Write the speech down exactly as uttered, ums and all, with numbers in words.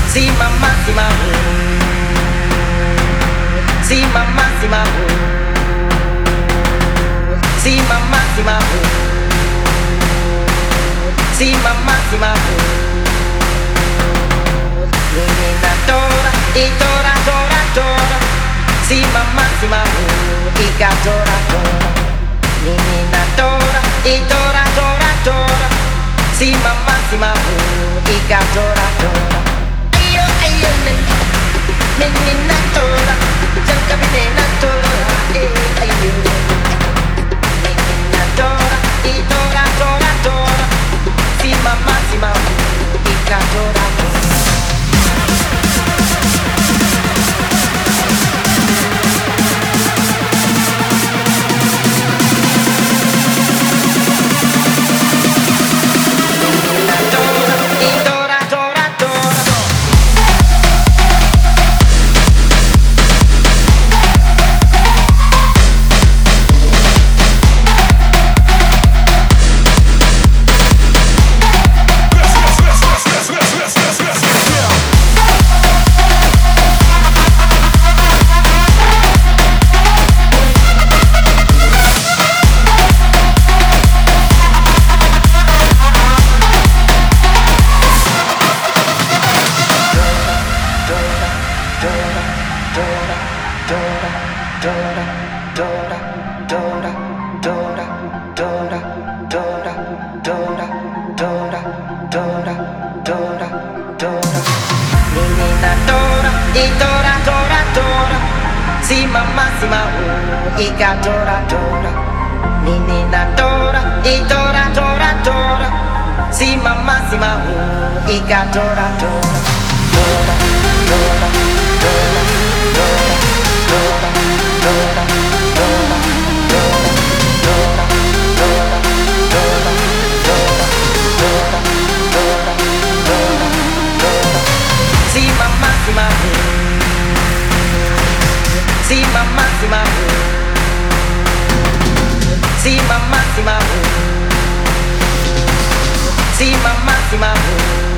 sì mamma sì ma sì mamma sì ma sì mamma sì ma sì mamma sì ma Nina tora i tora tora tora sì mamma sì ma i ca tora tora Nina tora i tora tora tora sì mamma sì ma i ca tora tora ayo ayo Nina tora jangan Nina tora eh ayo Nina tora i tora tora tora sì mamma sì ma i ca tora tora Ika tora tora, Nina tora, I tora tora tora, si mamma si mamma, Ika tora tora, tora tora tora tora tora tora tora tora tora tora tora tora tora tora tora si mamma si mamma, si mamma si mamma. Sì mamma sì mamma Sì mamma sì mamma